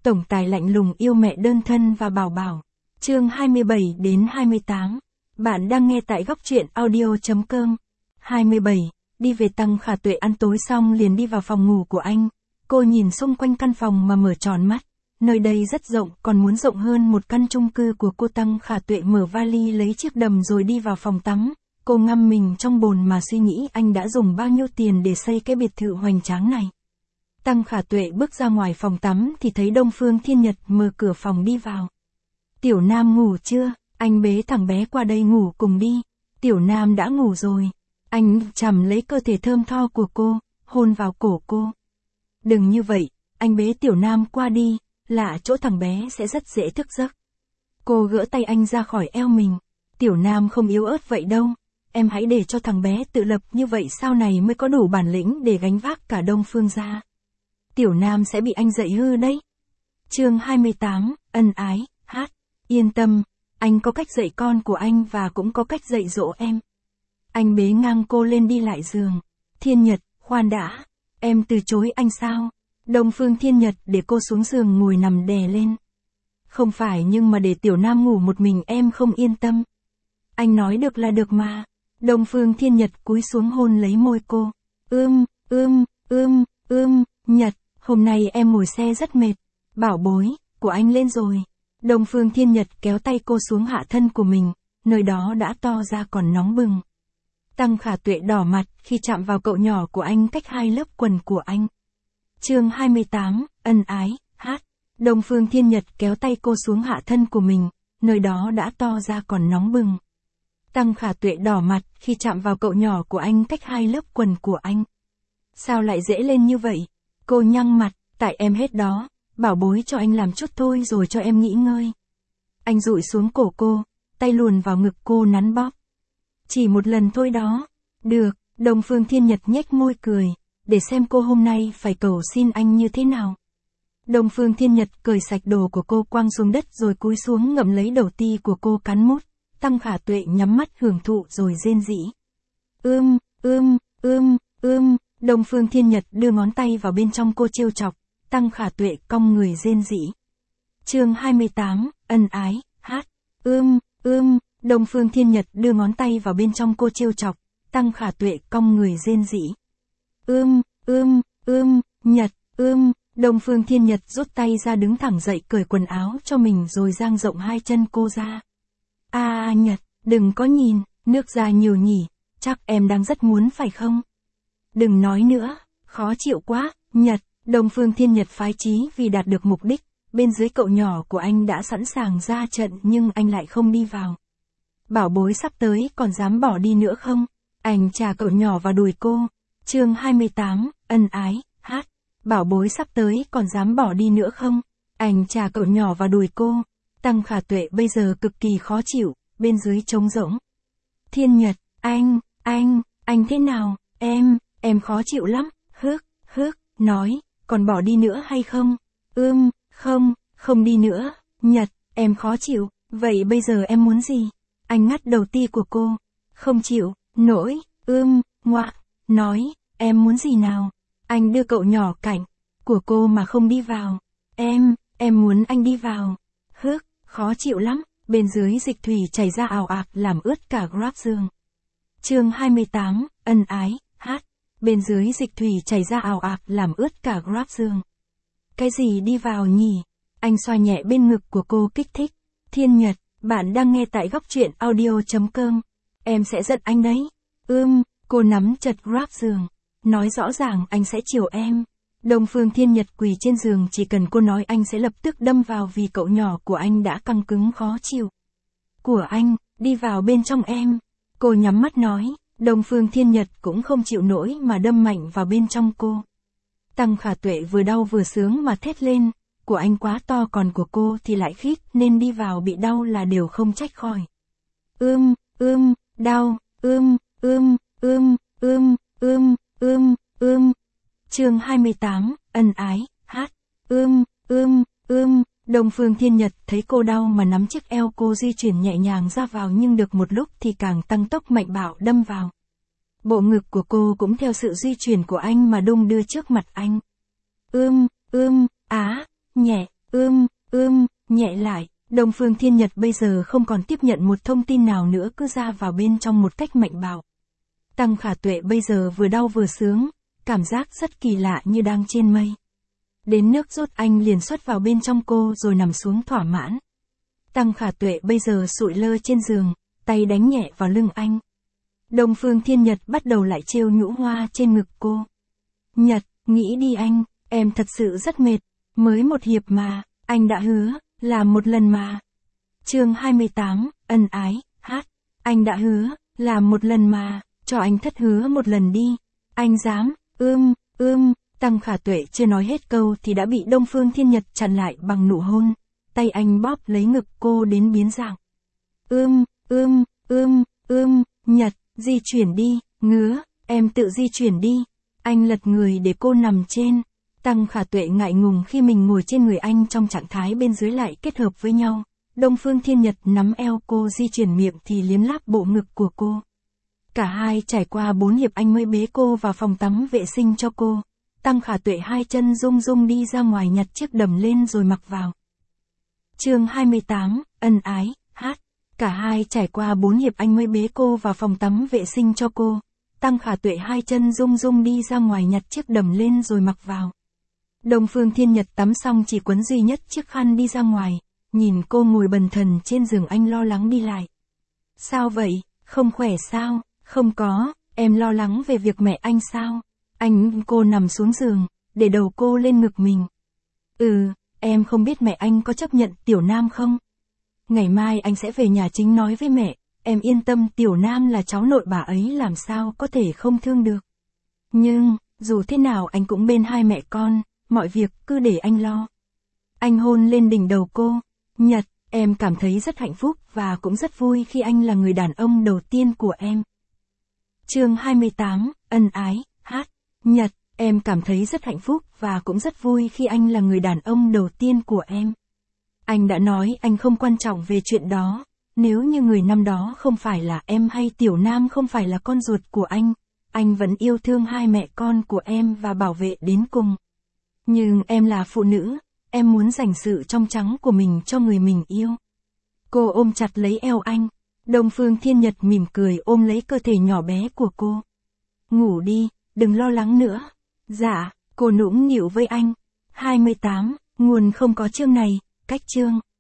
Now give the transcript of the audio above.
tổng tài lạnh lùng yêu mẹ đơn thân và Bảo Bảo. Chương 27 đến 28. Bạn đang nghe tại góc truyện audio.com. 27. Đi về. Tăng Khả Tuệ ăn tối xong liền đi vào phòng ngủ của anh. Cô nhìn xung quanh căn phòng mà mở tròn mắt. Nơi đây rất rộng, còn muốn rộng hơn một căn chung cư của cô. Tăng Khả Tuệ mở vali lấy chiếc đầm rồi đi vào phòng tắm. Cô ngâm mình trong bồn mà suy nghĩ anh đã dùng bao nhiêu tiền để xây cái biệt thự hoành tráng này. Tăng Khả Tuệ bước ra ngoài phòng tắm thì thấy Đông Phương Thiên Nhật mở cửa phòng đi vào. Tiểu Nam ngủ chưa? Anh bế thằng bé qua đây ngủ cùng đi. Tiểu Nam đã ngủ rồi. Anh chầm lấy cơ thể thơm tho của cô, hôn vào cổ cô. Đừng như vậy, anh bế Tiểu Nam qua đi, lạ chỗ thằng bé sẽ rất dễ thức giấc. Cô gỡ tay anh ra khỏi eo mình. Tiểu Nam không yếu ớt vậy đâu. Em hãy để cho thằng bé tự lập, như vậy sau này mới có đủ bản lĩnh để gánh vác cả Đông Phương gia. Tiểu Nam sẽ bị anh dạy hư đấy. Chương 28, ân ái, hát. Yên tâm, anh có cách dạy con của anh và cũng có cách dạy dỗ em. Anh bế ngang cô lên đi lại giường. Thiên Nhật, khoan đã. Em từ chối anh sao? Đông Phương Thiên Nhật để cô xuống giường ngồi nằm đè lên. Không phải, nhưng mà để Tiểu Nam ngủ một mình em không yên tâm. Anh nói được là được mà. Đông Phương Thiên Nhật cúi xuống hôn lấy môi cô. Nhật, hôm nay em ngồi xe rất mệt. Bảo bối của anh lên rồi. Đông Phương Thiên Nhật kéo tay cô xuống hạ thân của mình, nơi đó đã to ra còn nóng bừng. Tăng Khả Tuệ đỏ mặt khi chạm vào cậu nhỏ của anh cách 2 lớp quần của anh. Chương 28, ân ái, hát. Đông Phương Thiên Nhật kéo tay cô xuống hạ thân của mình, nơi đó đã to ra còn nóng bừng. Tăng Khả Tuệ đỏ mặt khi chạm vào cậu nhỏ của anh cách 2 lớp quần của anh. Sao lại dễ lên như vậy? Cô nhăn mặt, tại em hết đó, bảo bối cho anh làm chút thôi rồi cho em nghỉ ngơi. Anh dụi xuống cổ cô, tay luồn vào ngực cô nắn bóp. Chỉ một lần thôi đó. Được, Đông Phương Thiên Nhật nhếch môi cười, để xem cô hôm nay phải cầu xin anh như thế nào. Đông Phương Thiên Nhật cởi sạch đồ của cô quăng xuống đất rồi cúi xuống ngậm lấy đầu ti của cô cắn mút. Tăng Khả Tuệ nhắm mắt hưởng thụ rồi rên rỉ. Đông Phương Thiên Nhật đưa ngón tay vào bên trong cô trêu chọc. Tăng Khả Tuệ cong người rên rỉ. Chương 28, ân ái, hát. Đông Phương Thiên Nhật đưa ngón tay vào bên trong cô trêu chọc. Tăng Khả Tuệ cong người rên rỉ. Nhật, Đông Phương Thiên Nhật rút tay ra đứng thẳng dậy cởi quần áo cho mình rồi dang rộng 2 chân cô ra. Nhật, đừng có nhìn, nước ra nhiều nhỉ, chắc em đang rất muốn phải không? Đừng nói nữa, khó chịu quá, Nhật. Đông Phương Thiên Nhật phái chí vì đạt được mục đích, bên dưới cậu nhỏ của anh đã sẵn sàng ra trận nhưng anh lại không đi vào. Bảo bối sắp tới còn dám bỏ đi nữa không? Anh chà cậu nhỏ vào đùi cô. Chương 28, ân ái, hát. Bảo bối sắp tới còn dám bỏ đi nữa không? Anh chà cậu nhỏ vào đùi cô. Tăng Khả Tuệ bây giờ cực kỳ khó chịu, bên dưới trống rỗng. Thiên Nhật, anh thế nào? Em khó chịu lắm, nói, còn bỏ đi nữa hay không? Không đi nữa, Nhật, em khó chịu, vậy bây giờ em muốn gì? Anh ngắt đầu ti của cô. Không chịu, nổi, nói, em muốn gì nào? Anh đưa cậu nhỏ cạnh của cô mà không đi vào. Em muốn anh đi vào. Khó chịu lắm, bên dưới dịch thủy chảy ra ào ạt làm ướt cả grab giường. Chương 28, ân ái, hát. Bên dưới dịch thủy chảy ra ào ạt làm ướt cả grab giường. Cái gì đi vào nhỉ? Anh xoa nhẹ bên ngực của cô kích thích. Thiên Nhật, bạn đang nghe tại góc truyện audio.com. Em sẽ giận anh đấy. Cô nắm chặt grab giường. Nói rõ ràng anh sẽ chiều em. Đông Phương Thiên Nhật quỳ trên giường, chỉ cần cô nói anh sẽ lập tức đâm vào vì cậu nhỏ của anh đã căng cứng khó chịu. Của anh, đi vào bên trong em. Cô nhắm mắt nói. Đông Phương Thiên Nhật cũng không chịu nổi mà đâm mạnh vào bên trong cô. Tăng Khả Tuệ vừa đau vừa sướng mà thét lên. Của anh quá to còn của cô thì lại khít nên đi vào bị đau là đều không trách khỏi. Đau, Chương 28, ân ái, hát. Đông Phương Thiên Nhật thấy cô đau mà nắm chiếc eo cô di chuyển nhẹ nhàng ra vào, nhưng được một lúc thì càng tăng tốc mạnh bạo đâm vào. Bộ ngực của cô cũng theo sự di chuyển của anh mà đung đưa trước mặt anh. Nhẹ, nhẹ lại. Đông Phương Thiên Nhật bây giờ không còn tiếp nhận một thông tin nào nữa, cứ ra vào bên trong một cách mạnh bạo. Tăng Khả Tuệ bây giờ vừa đau vừa sướng, cảm giác rất kỳ lạ như đang trên mây. Đến nước rút anh liền xuất vào bên trong cô rồi nằm xuống thỏa mãn. Tăng Khả Tuệ bây giờ sụi lơ trên giường, tay đánh nhẹ vào lưng anh. Đông Phương Thiên Nhật bắt đầu lại trêu nhũ hoa trên ngực cô. Nhật, nghĩ đi anh, em thật sự rất mệt, mới một hiệp mà, anh đã hứa, làm một lần mà. Chương 28, ân ái, hát. Anh đã hứa, làm một lần mà, cho anh thất hứa một lần đi. Anh dám, Tăng Khả Tuệ chưa nói hết câu thì đã bị Đông Phương Thiên Nhật chặn lại bằng nụ hôn. Tay anh bóp lấy ngực cô đến biến dạng. Nhật, di chuyển đi, ngứa, em tự di chuyển đi. Anh lật người để cô nằm trên. Tăng Khả Tuệ ngại ngùng khi mình ngồi trên người anh trong trạng thái bên dưới lại kết hợp với nhau. Đông Phương Thiên Nhật nắm eo cô di chuyển, miệng thì liếm láp bộ ngực của cô. Cả hai trải qua 4 hiệp anh mới bế cô vào phòng tắm vệ sinh cho cô. Tăng Khả Tuệ hai chân rung rung đi ra ngoài nhặt chiếc đầm lên rồi mặc vào. Chương 28, ân ái, hát. Cả hai trải qua 4 hiệp anh mới bế cô vào phòng tắm vệ sinh cho cô. Tăng Khả Tuệ hai chân rung rung đi ra ngoài nhặt chiếc đầm lên rồi mặc vào. Đông Phương Thiên Nhật tắm xong chỉ quấn duy nhất chiếc khăn đi ra ngoài, nhìn cô ngồi bần thần trên giường anh lo lắng đi lại. Sao vậy, không khỏe sao? Không có, em lo lắng về việc mẹ anh sao? Cô nằm xuống giường, để đầu cô lên ngực mình. Em không biết mẹ anh có chấp nhận Tiểu Nam không? Ngày mai anh sẽ về nhà chính nói với mẹ, em yên tâm, Tiểu Nam là cháu nội bà ấy, làm sao có thể không thương được. Nhưng, dù thế nào anh cũng bên hai mẹ con, mọi việc cứ để anh lo. Anh hôn lên đỉnh đầu cô. Nhật, em cảm thấy rất hạnh phúc và cũng rất vui khi anh là người đàn ông đầu tiên của em. Chương 28, ân ái, hát. Nhật, em cảm thấy rất hạnh phúc và cũng rất vui khi anh là người đàn ông đầu tiên của em. Anh đã nói anh không quan trọng về chuyện đó. Nếu như người năm đó không phải là em hay Tiểu Nam không phải là con ruột của anh vẫn yêu thương hai mẹ con của em và bảo vệ đến cùng. Nhưng em là phụ nữ, em muốn dành sự trong trắng của mình cho người mình yêu. Cô ôm chặt lấy eo anh. Đông Phương Thiên Nhật mỉm cười ôm lấy cơ thể nhỏ bé của cô. Ngủ đi, đừng lo lắng nữa. Dạ, cô nũng nịu với anh. 28, nguồn không có chương này, cách chương.